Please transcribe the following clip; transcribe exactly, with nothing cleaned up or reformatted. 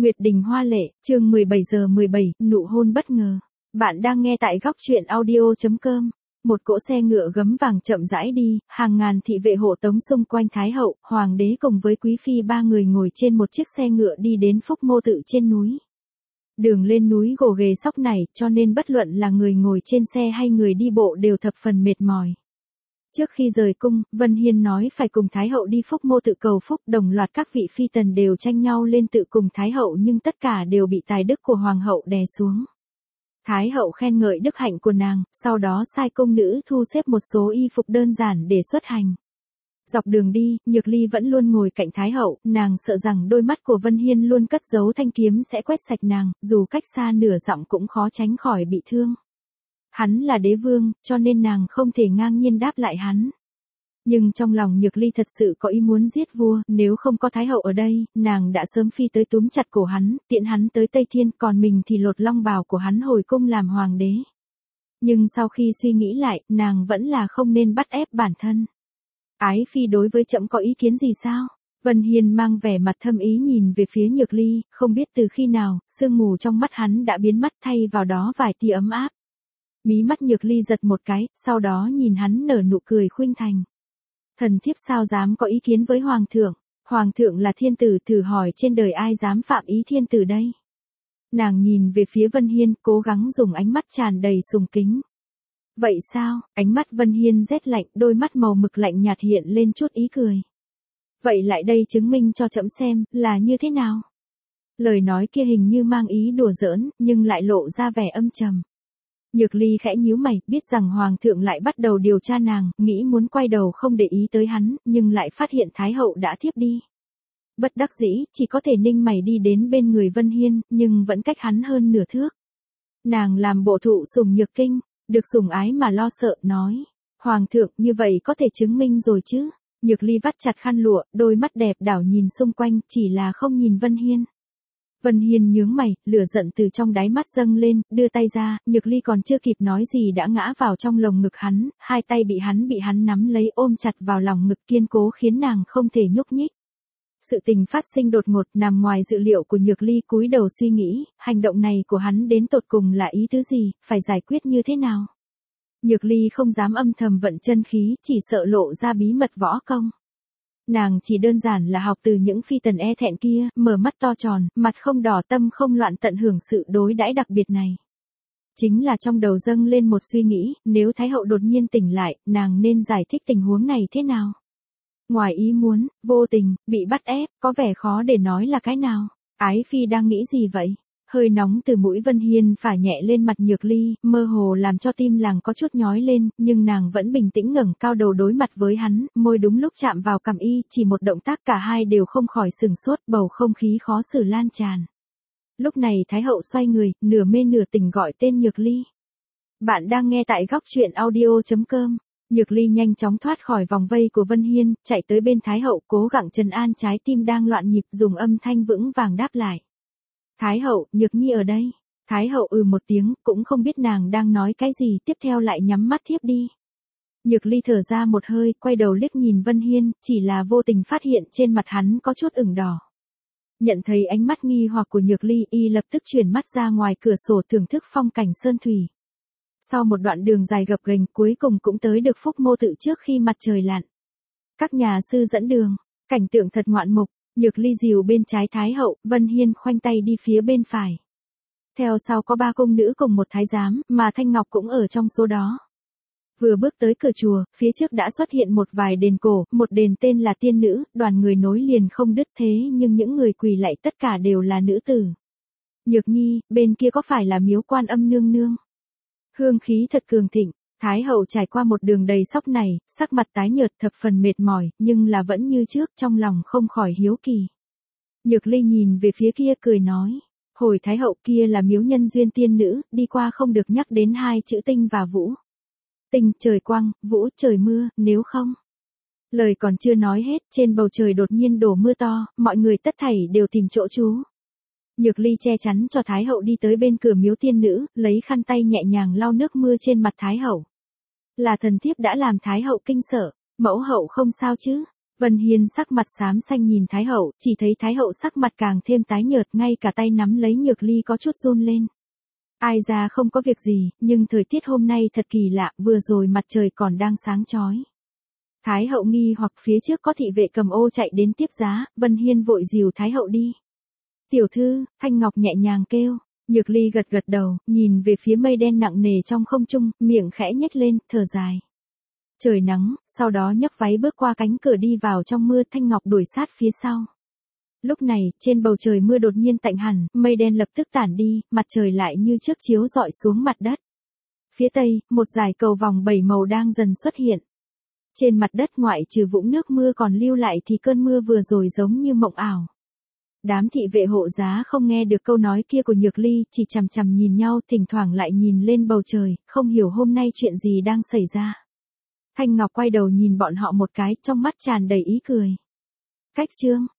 Nguyệt Đình Hoa Lệ, chương mười bảy giờ mười bảy, nụ hôn bất ngờ. Bạn đang nghe tại góc truyện audio chấm com. Một cỗ xe ngựa gấm vàng chậm rãi đi, hàng ngàn thị vệ hộ tống xung quanh Thái hậu, hoàng đế cùng với quý phi ba người ngồi trên một chiếc xe ngựa đi đến Phúc Mô Tự trên núi. Đường lên núi gồ ghề sóc này, cho nên bất luận là người ngồi trên xe hay người đi bộ đều thập phần mệt mỏi. Trước khi rời cung, Vân Hiên nói phải cùng Thái hậu đi Phúc Mô Tự cầu phúc, đồng loạt các vị phi tần đều tranh nhau lên tự cùng Thái hậu nhưng tất cả đều bị tài đức của hoàng hậu đè xuống. Thái hậu khen ngợi đức hạnh của nàng, sau đó sai cung nữ thu xếp một số y phục đơn giản để xuất hành. Dọc đường đi, Nhược Ly vẫn luôn ngồi cạnh Thái hậu, nàng sợ rằng đôi mắt của Vân Hiên luôn cất giấu thanh kiếm sẽ quét sạch nàng, dù cách xa nửa dặm cũng khó tránh khỏi bị thương. Hắn là đế vương, cho nên nàng không thể ngang nhiên đáp lại hắn. Nhưng trong lòng Nhược Ly thật sự có ý muốn giết vua, nếu không có Thái hậu ở đây, nàng đã sớm phi tới túm chặt cổ hắn, tiện hắn tới Tây Thiên, còn mình thì lột long bào của hắn hồi cung làm hoàng đế. Nhưng sau khi suy nghĩ lại, nàng vẫn là không nên bắt ép bản thân. Ái phi đối với trẫm có ý kiến gì sao? Vân Hiên mang vẻ mặt thâm ý nhìn về phía Nhược Ly, không biết từ khi nào, sương mù trong mắt hắn đã biến mất thay vào đó vài tia ấm áp. Mí mắt Nhược Ly giật một cái, sau đó nhìn hắn nở nụ cười khuynh thành. Thần thiếp sao dám có ý kiến với hoàng thượng, hoàng thượng là thiên tử, thử hỏi trên đời ai dám phạm ý thiên tử đây. Nàng nhìn về phía Vân Hiên, cố gắng dùng ánh mắt tràn đầy sùng kính. Vậy sao? Ánh mắt Vân Hiên rét lạnh, đôi mắt màu mực lạnh nhạt hiện lên chút ý cười. Vậy lại đây chứng minh cho trẫm xem, là như thế nào? Lời nói kia hình như mang ý đùa giỡn, nhưng lại lộ ra vẻ âm trầm. Nhược Ly khẽ nhíu mày, biết rằng hoàng thượng lại bắt đầu điều tra nàng, nghĩ muốn quay đầu không để ý tới hắn, nhưng lại phát hiện Thái hậu đã thiếp đi. Bất đắc dĩ, chỉ có thể ninh mày đi đến bên người Vân Hiên, nhưng vẫn cách hắn hơn nửa thước. Nàng làm bộ thụ sủng nhược kinh, được sủng ái mà lo sợ, nói. Hoàng thượng, như vậy có thể chứng minh rồi chứ? Nhược Ly vắt chặt khăn lụa, đôi mắt đẹp đảo nhìn xung quanh, chỉ là không nhìn Vân Hiên. Vân Hiên nhướng mày, lửa giận từ trong đáy mắt dâng lên, đưa tay ra, Nhược Ly còn chưa kịp nói gì đã ngã vào trong lồng ngực hắn, hai tay bị hắn bị hắn nắm lấy ôm chặt vào lòng ngực kiên cố khiến nàng không thể nhúc nhích. Sự tình phát sinh đột ngột, nằm ngoài dự liệu của Nhược Ly, cúi đầu suy nghĩ, hành động này của hắn đến tột cùng là ý tứ gì, phải giải quyết như thế nào. Nhược Ly không dám âm thầm vận chân khí, chỉ sợ lộ ra bí mật võ công. Nàng chỉ đơn giản là học từ những phi tần e thẹn kia, mở mắt to tròn, mặt không đỏ tâm không loạn tận hưởng sự đối đãi đặc biệt này. Chính là trong đầu dâng lên một suy nghĩ, nếu Thái hậu đột nhiên tỉnh lại, nàng nên giải thích tình huống này thế nào? Ngoài ý muốn, vô tình, bị bắt ép, có vẻ khó để nói là cái nào. Ái phi đang nghĩ gì vậy? Hơi nóng từ mũi Vân Hiên phả nhẹ lên mặt Nhược Ly, mơ hồ làm cho tim nàng có chút nhói lên, nhưng nàng vẫn bình tĩnh ngẩng cao đầu đối mặt với hắn, môi đúng lúc chạm vào cằm y, chỉ một động tác cả hai đều không khỏi sừng sốt, bầu không khí khó xử lan tràn. Lúc này Thái hậu xoay người, nửa mê nửa tỉnh gọi tên Nhược Ly. Bạn đang nghe tại góc truyện audio chấm com. Nhược Ly nhanh chóng thoát khỏi vòng vây của Vân Hiên, chạy tới bên Thái hậu, cố gắng trấn an trái tim đang loạn nhịp, dùng âm thanh vững vàng đáp lại. Thái hậu, Nhược Nhi ở đây. Thái hậu ừ một tiếng, cũng không biết nàng đang nói cái gì, tiếp theo lại nhắm mắt thiếp đi. Nhược Ly thở ra một hơi, quay đầu liếc nhìn Vân Hiên, chỉ là vô tình phát hiện trên mặt hắn có chút ửng đỏ. Nhận thấy ánh mắt nghi hoặc của Nhược Ly, y lập tức chuyển mắt ra ngoài cửa sổ thưởng thức phong cảnh sơn thủy. Sau một đoạn đường dài gập ghềnh, cuối cùng cũng tới được Phúc Mô Tự trước khi mặt trời lặn. Các nhà sư dẫn đường, cảnh tượng thật ngoạn mục. Nhược Ly dìu bên trái Thái hậu, Vân Hiên khoanh tay đi phía bên phải. Theo sau có ba cung nữ cùng một thái giám, mà Thanh Ngọc cũng ở trong số đó. Vừa bước tới cửa chùa, phía trước đã xuất hiện một vài đền cổ, một đền tên là Tiên Nữ, đoàn người nối liền không đứt, thế nhưng những người quỳ lạy tất cả đều là nữ tử. Nhược Nhi, bên kia có phải là miếu Quan Âm nương nương? Hương khí thật cường thịnh. Thái hậu trải qua một đường đầy sóc này, sắc mặt tái nhợt thập phần mệt mỏi, nhưng là vẫn như trước, trong lòng không khỏi hiếu kỳ. Nhược Ly nhìn về phía kia cười nói, hồi Thái hậu, kia là miếu Nhân Duyên Tiên Nữ, đi qua không được nhắc đến hai chữ tinh và vũ. Tinh, trời quang, vũ, trời mưa, nếu không. Lời còn chưa nói hết, trên bầu trời đột nhiên đổ mưa to, mọi người tất thảy đều tìm chỗ trú. Nhược Ly che chắn cho Thái hậu đi tới bên cửa miếu Tiên Nữ, lấy khăn tay nhẹ nhàng lau nước mưa trên mặt Thái hậu. Là thần thiếp đã làm Thái hậu kinh sợ, mẫu hậu không sao chứ? Vân Hiên sắc mặt xám xanh nhìn Thái hậu, chỉ thấy Thái hậu sắc mặt càng thêm tái nhợt, ngay cả tay nắm lấy nhược ly có chút run lên. Ai ra không có việc gì, nhưng thời tiết hôm nay thật kỳ lạ, vừa rồi mặt trời còn đang sáng chói. Thái hậu nghi hoặc phía trước có thị vệ cầm ô chạy đến tiếp giá, Vân Hiên vội dìu Thái hậu đi. Tiểu thư, Thanh Ngọc nhẹ nhàng kêu. Nhược ly gật gật đầu, nhìn về phía mây đen nặng nề trong không trung, miệng khẽ nhếch lên, thở dài. Trời nắng, sau đó nhấc váy bước qua cánh cửa đi vào trong mưa, Thanh Ngọc đuổi sát phía sau. Lúc này, trên bầu trời mưa đột nhiên tạnh hẳn, mây đen lập tức tản đi, mặt trời lại như trước chiếu rọi xuống mặt đất. Phía tây, một dải cầu vòng bảy màu đang dần xuất hiện. Trên mặt đất ngoại trừ vũng nước mưa còn lưu lại thì cơn mưa vừa rồi giống như mộng ảo. Đám thị vệ hộ giá không nghe được câu nói kia của Nhược ly, chỉ chằm chằm nhìn nhau, thỉnh thoảng lại nhìn lên bầu trời, không hiểu hôm nay chuyện gì đang xảy ra. Thanh Ngọc quay đầu nhìn bọn họ một cái, trong mắt tràn đầy ý cười. Cách chương